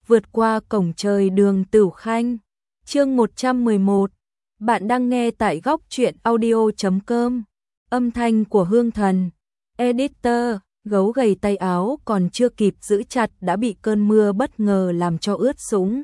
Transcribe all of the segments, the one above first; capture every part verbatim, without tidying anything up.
vượt qua cổng trời Đường Tửu Khanh. Chương một trăm mười một. Bạn đang nghe tại góc truyện audio chấm com. Âm thanh của Hương Thần. Editor, gấu gầy tay áo còn chưa kịp giữ chặt đã bị cơn mưa bất ngờ làm cho ướt sũng.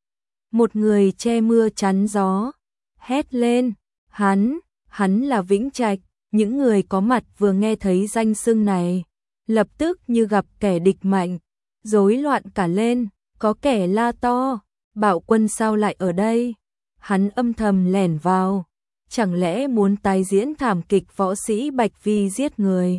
Một người che mưa chắn gió, hét lên, hắn, hắn là Vĩnh Trạch. Những người có mặt vừa nghe thấy danh xưng này, lập tức như gặp kẻ địch mạnh, rối loạn cả lên, có kẻ la to, Bạo Quân sao lại ở đây? Hắn âm thầm lẻn vào, chẳng lẽ muốn tái diễn thảm kịch võ sĩ Bạch Vi giết người?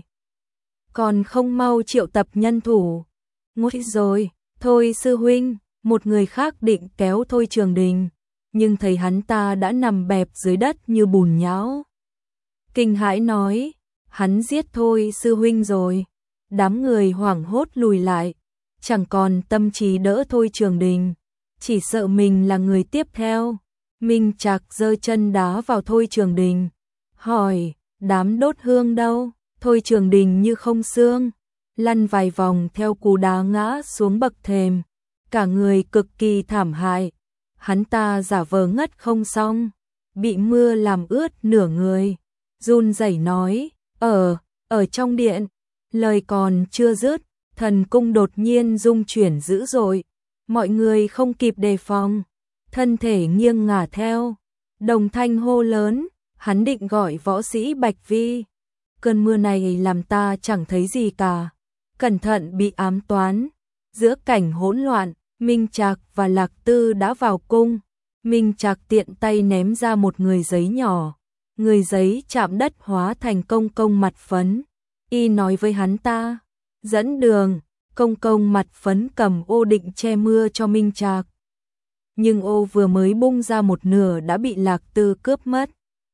Còn không mau triệu tập nhân thủ. Ngồi rồi, thôi sư huynh, một người khác định kéo Thôi Trường Đình, nhưng thấy hắn ta đã nằm bẹp dưới đất như bùn nhão. Kinh hãi nói, hắn giết Thôi sư huynh rồi. Đám người hoảng hốt lùi lại, chẳng còn tâm trí đỡ Thôi Trường Đình, chỉ sợ mình là người tiếp theo. Minh Trạc giơ chân đá vào Thôi Trường Đình, hỏi, đám đốt hương đâu? Thôi Trường Đình như không xương, lăn vài vòng theo cú đá ngã xuống bậc thềm, cả người cực kỳ thảm hại. Hắn ta giả vờ ngất không xong, bị mưa làm ướt nửa người, run rẩy nói, ở, ở trong điện. Lời còn chưa dứt, thần cung đột nhiên rung chuyển dữ dội, mọi người không kịp đề phòng, thân thể nghiêng ngả theo. Đồng Thanh hô lớn, hắn định gọi võ sĩ Bạch Vi. Cơn mưa này làm ta chẳng thấy gì cả, cẩn thận bị ám toán. Giữa cảnh hỗn loạn, Minh Trạc và Lạc Tư đã vào cung. Minh Trạc tiện tay ném ra một người giấy nhỏ, người giấy chạm đất hóa thành công công mặt phấn. Y nói với hắn ta, dẫn đường. Công công mặt phấn cầm ô định che mưa cho Minh Trạc, nhưng ô vừa mới bung ra một nửa đã bị Lạc Tư cướp mất.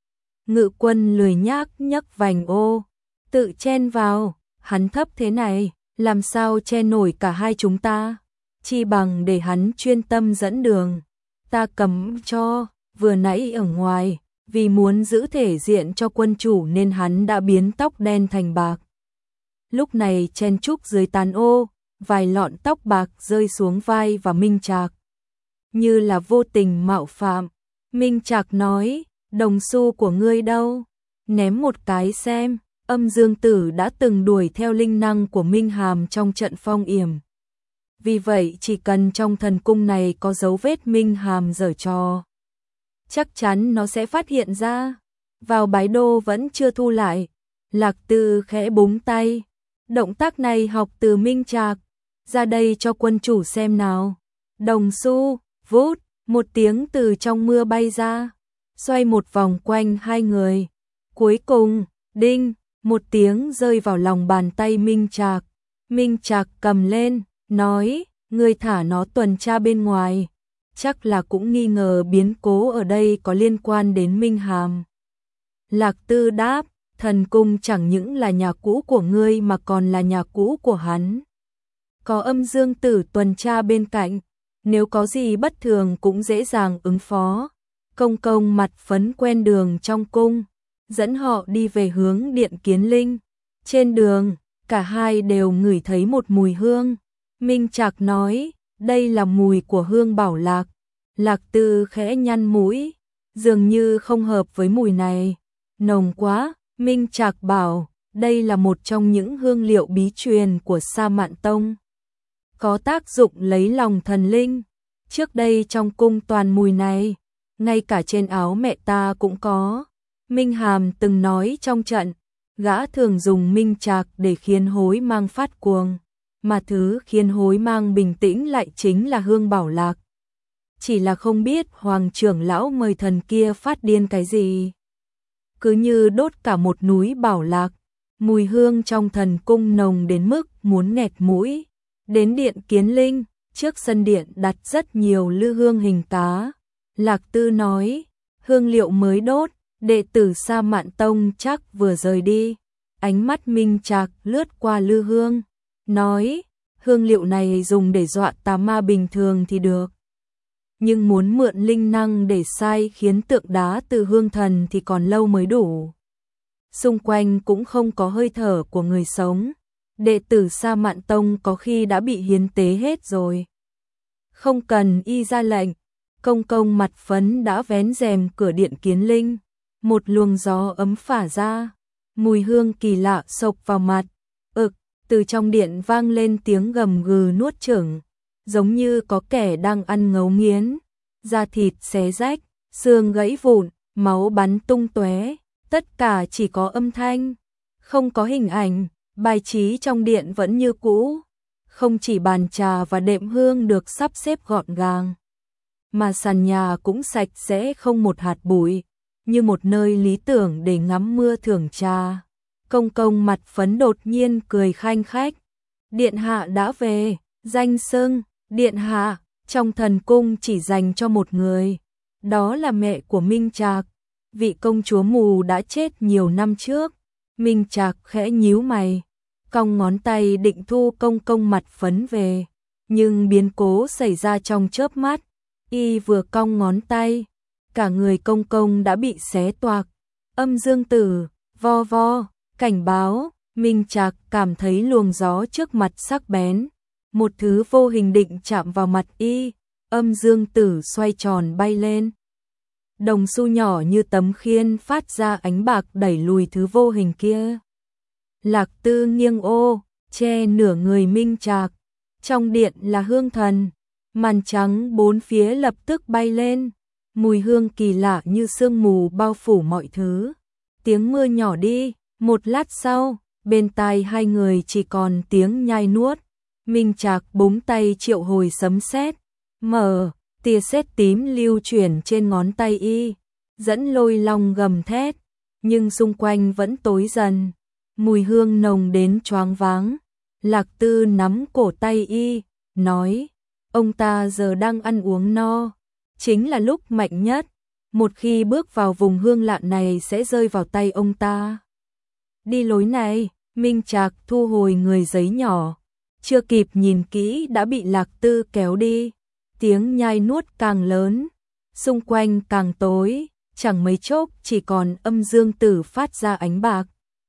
Ngự Quân lười nhác nhấc vành ô, tự chen vào. Hắn thấp thế này, làm sao che nổi cả hai chúng ta? Chi bằng để hắn chuyên tâm dẫn đường, ta cầm cho. Vừa nãy ở ngoài, vì muốn giữ thể diện cho quân chủ nên hắn đã biến tóc đen thành bạc. Lúc này chen chúc dưới tán ô, vài lọn tóc bạc rơi xuống vai và Minh Trạc, như là vô tình mạo phạm. Minh Trạc nói, đồng xu của ngươi đâu? Ném một cái xem. Âm Dương Tử đã từng đuổi theo linh năng của Minh Hàm trong trận phong yểm. Vì vậy chỉ cần trong thần cung này có dấu vết Minh Hàm giở trò, chắc chắn nó sẽ phát hiện ra. Vào bái đô vẫn chưa thu lại. Lạc Tư khẽ búng tay. Động tác này học từ Minh Trạc. Ra đây cho quân chủ xem nào. Đồng xu, vút, một tiếng từ trong mưa bay ra, xoay một vòng quanh hai người. Cuối cùng, đinh, một tiếng rơi vào lòng bàn tay Minh Trạc. Minh Trạc cầm lên, nói, ngươi thả nó tuần tra bên ngoài. Chắc là cũng nghi ngờ biến cố ở đây có liên quan đến Minh Hàm. Lạc Tư đáp, thần cung chẳng những là nhà cũ của ngươi mà còn là nhà cũ của hắn. Có Âm Dương Tử tuần tra bên cạnh, nếu có gì bất thường cũng dễ dàng ứng phó. Công công mặt phấn quen đường trong cung, dẫn họ đi về hướng Điện Kiến Linh. Trên đường, cả hai đều ngửi thấy một mùi hương. Minh Trạc nói, đây là mùi của hương bảo lạc. Lạc Tư khẽ nhăn mũi, dường như không hợp với mùi này, nồng quá. Minh Trạc bảo, đây là một trong những hương liệu bí truyền của Sa Mạn Tông, có tác dụng lấy lòng thần linh. Trước đây trong cung toàn mùi này, ngay cả trên áo mẹ ta cũng có. Minh Hàm từng nói trong trận, gã thường dùng Minh Trạc để khiến hối mang phát cuồng, mà thứ khiến hối mang bình tĩnh lại chính là hương bảo lạc. Chỉ là không biết Hoàng trưởng lão mời thần kia phát điên cái gì, cứ như đốt cả một núi bảo lạc. Mùi hương trong thần cung nồng đến mức muốn nghẹt mũi. Đến Điện Kiến Linh, trước sân điện đặt rất nhiều lư hương hình cá. Lạc Tư nói, hương liệu mới đốt, đệ tử Sa Mạn Tông chắc vừa rời đi. Ánh mắt Minh Trạc lướt qua lư hương, nói, hương liệu này dùng để dọa tà ma bình thường thì được, nhưng muốn mượn linh năng để sai khiến tượng đá từ hương thần thì còn lâu mới đủ. Xung quanh cũng không có hơi thở của người sống, đệ tử Sa Mạn Tông có khi đã bị hiến tế hết rồi. Không cần y ra lệnh, công công mặt phấn đã vén rèm cửa điện kiến linh, một luồng gió ấm phả ra, mùi hương kỳ lạ xộc vào mặt. Ực, từ trong điện vang lên tiếng gầm gừ nuốt chửng, giống như có kẻ đang ăn ngấu nghiến, da thịt xé rách, xương gãy vụn, máu bắn tung tóe, tất cả chỉ có âm thanh, không có hình ảnh. Bài trí trong điện vẫn như cũ, không chỉ bàn trà và đệm hương được sắp xếp gọn gàng, mà sàn nhà cũng sạch sẽ không một hạt bụi, như một nơi lý tưởng để ngắm mưa thưởng trà. Công công mặt phấn đột nhiên cười khanh khách. Điện hạ đã về, danh xưng, điện hạ, trong thần cung chỉ dành cho một người, đó là mẹ của Minh Trạc, vị công chúa mù đã chết nhiều năm trước. Minh Trạc khẽ nhíu mày, cong ngón tay định thu công công mặt phấn về, nhưng biến cố xảy ra trong chớp mắt, y vừa cong ngón tay, cả người công công đã bị xé toạc. Âm dương tử, vo vo, cảnh báo. Minh Trạc cảm thấy luồng gió trước mặt sắc bén, một thứ vô hình định chạm vào mặt y, âm dương tử xoay tròn bay lên. Đồng xu nhỏ như tấm khiên phát ra ánh bạc đẩy lùi thứ vô hình kia. Lạc Tư nghiêng ô, che nửa người Minh Trạc. Trong điện là hương thần, màn trắng bốn phía lập tức bay lên, mùi hương kỳ lạ như sương mù bao phủ mọi thứ. Tiếng mưa nhỏ đi, một lát sau, bên tai hai người chỉ còn tiếng nhai nuốt. Minh Trạc búng tay triệu hồi sấm sét, mở, tia sét tím lưu chuyển trên ngón tay y, dẫn lôi long gầm thét, nhưng xung quanh vẫn tối dần, mùi hương nồng đến choáng váng. Lạc Tư nắm cổ tay y, nói, ông ta giờ đang ăn uống no, chính là lúc mạnh nhất, một khi bước vào vùng hương lạ này sẽ rơi vào tay ông ta. Đi lối này. Minh Trạc thu hồi người giấy nhỏ, chưa kịp nhìn kỹ đã bị Lạc Tư kéo đi. Tiếng nhai nuốt càng lớn, xung quanh càng tối, chẳng mấy chốc chỉ còn âm dương tử phát ra ánh bạc.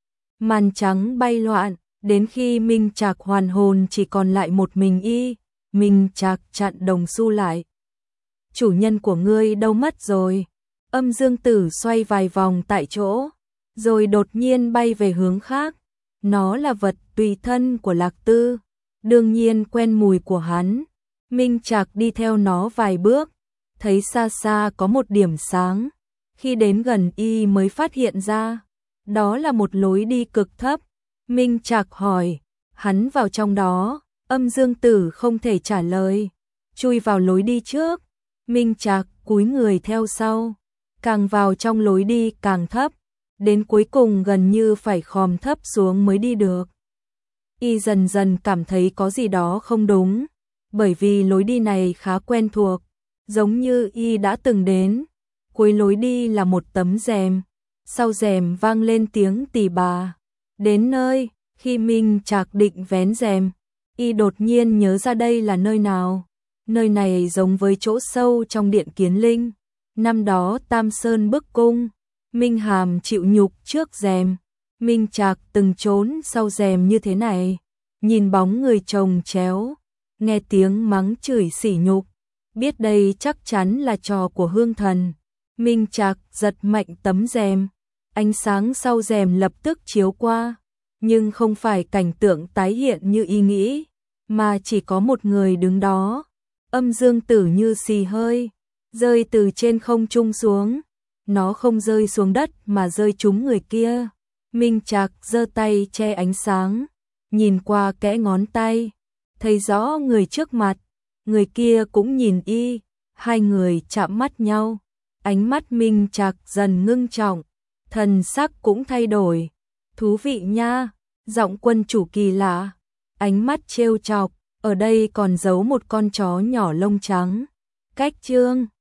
Màn trắng bay loạn, đến khi Minh Trạc hoàn hồn chỉ còn lại một mình y. Minh Trạc chặn đồng xu lại. Chủ nhân của ngươi đâu mất rồi? Âm dương tử xoay vài vòng tại chỗ, rồi đột nhiên bay về hướng khác. Nó là vật tùy thân của Lạc Tư, đương nhiên quen mùi của hắn. Minh Trạc đi theo nó vài bước, thấy xa xa có một điểm sáng. Khi đến gần y mới phát hiện ra, đó là một lối đi cực thấp. Minh Trạc hỏi, hắn vào trong đó. Âm dương tử không thể trả lời, chui vào lối đi trước. Minh Trạc cúi người theo sau, càng vào trong lối đi càng thấp, đến cuối cùng gần như phải khom thấp xuống mới đi được. Y dần dần cảm thấy có gì đó không đúng, bởi vì lối đi này khá quen thuộc, giống như y đã từng đến. Cuối lối đi là một tấm rèm, sau rèm vang lên tiếng tì bà. Đến nơi, khi Minh Trạc định vén rèm, y đột nhiên nhớ ra đây là nơi nào. Nơi này giống với chỗ sâu trong điện kiến linh. Năm đó Tam Sơn bức cung, Minh Hàm chịu nhục trước rèm, Minh Trạc từng trốn sau rèm như thế này, nhìn bóng người chồng chéo, nghe tiếng mắng chửi sỉ nhục, biết đây chắc chắn là trò của hương thần. Minh Trạc giật mạnh tấm rèm, ánh sáng sau rèm lập tức chiếu qua, nhưng không phải cảnh tượng tái hiện như y nghĩ, mà chỉ có một người đứng đó. Âm dương tử như xì hơi, rơi từ trên không trung xuống. Nó không rơi xuống đất mà rơi trúng người kia. Minh Trạc giơ tay che ánh sáng, nhìn qua kẽ ngón tay, thấy rõ người trước mặt, người kia cũng nhìn y, hai người chạm mắt nhau, ánh mắt Minh Trạc dần ngưng trọng, thần sắc cũng thay đổi. Thú vị nha, giọng quân chủ kỳ lạ, ánh mắt trêu chọc, ở đây còn giấu một con chó nhỏ lông trắng. Cách chương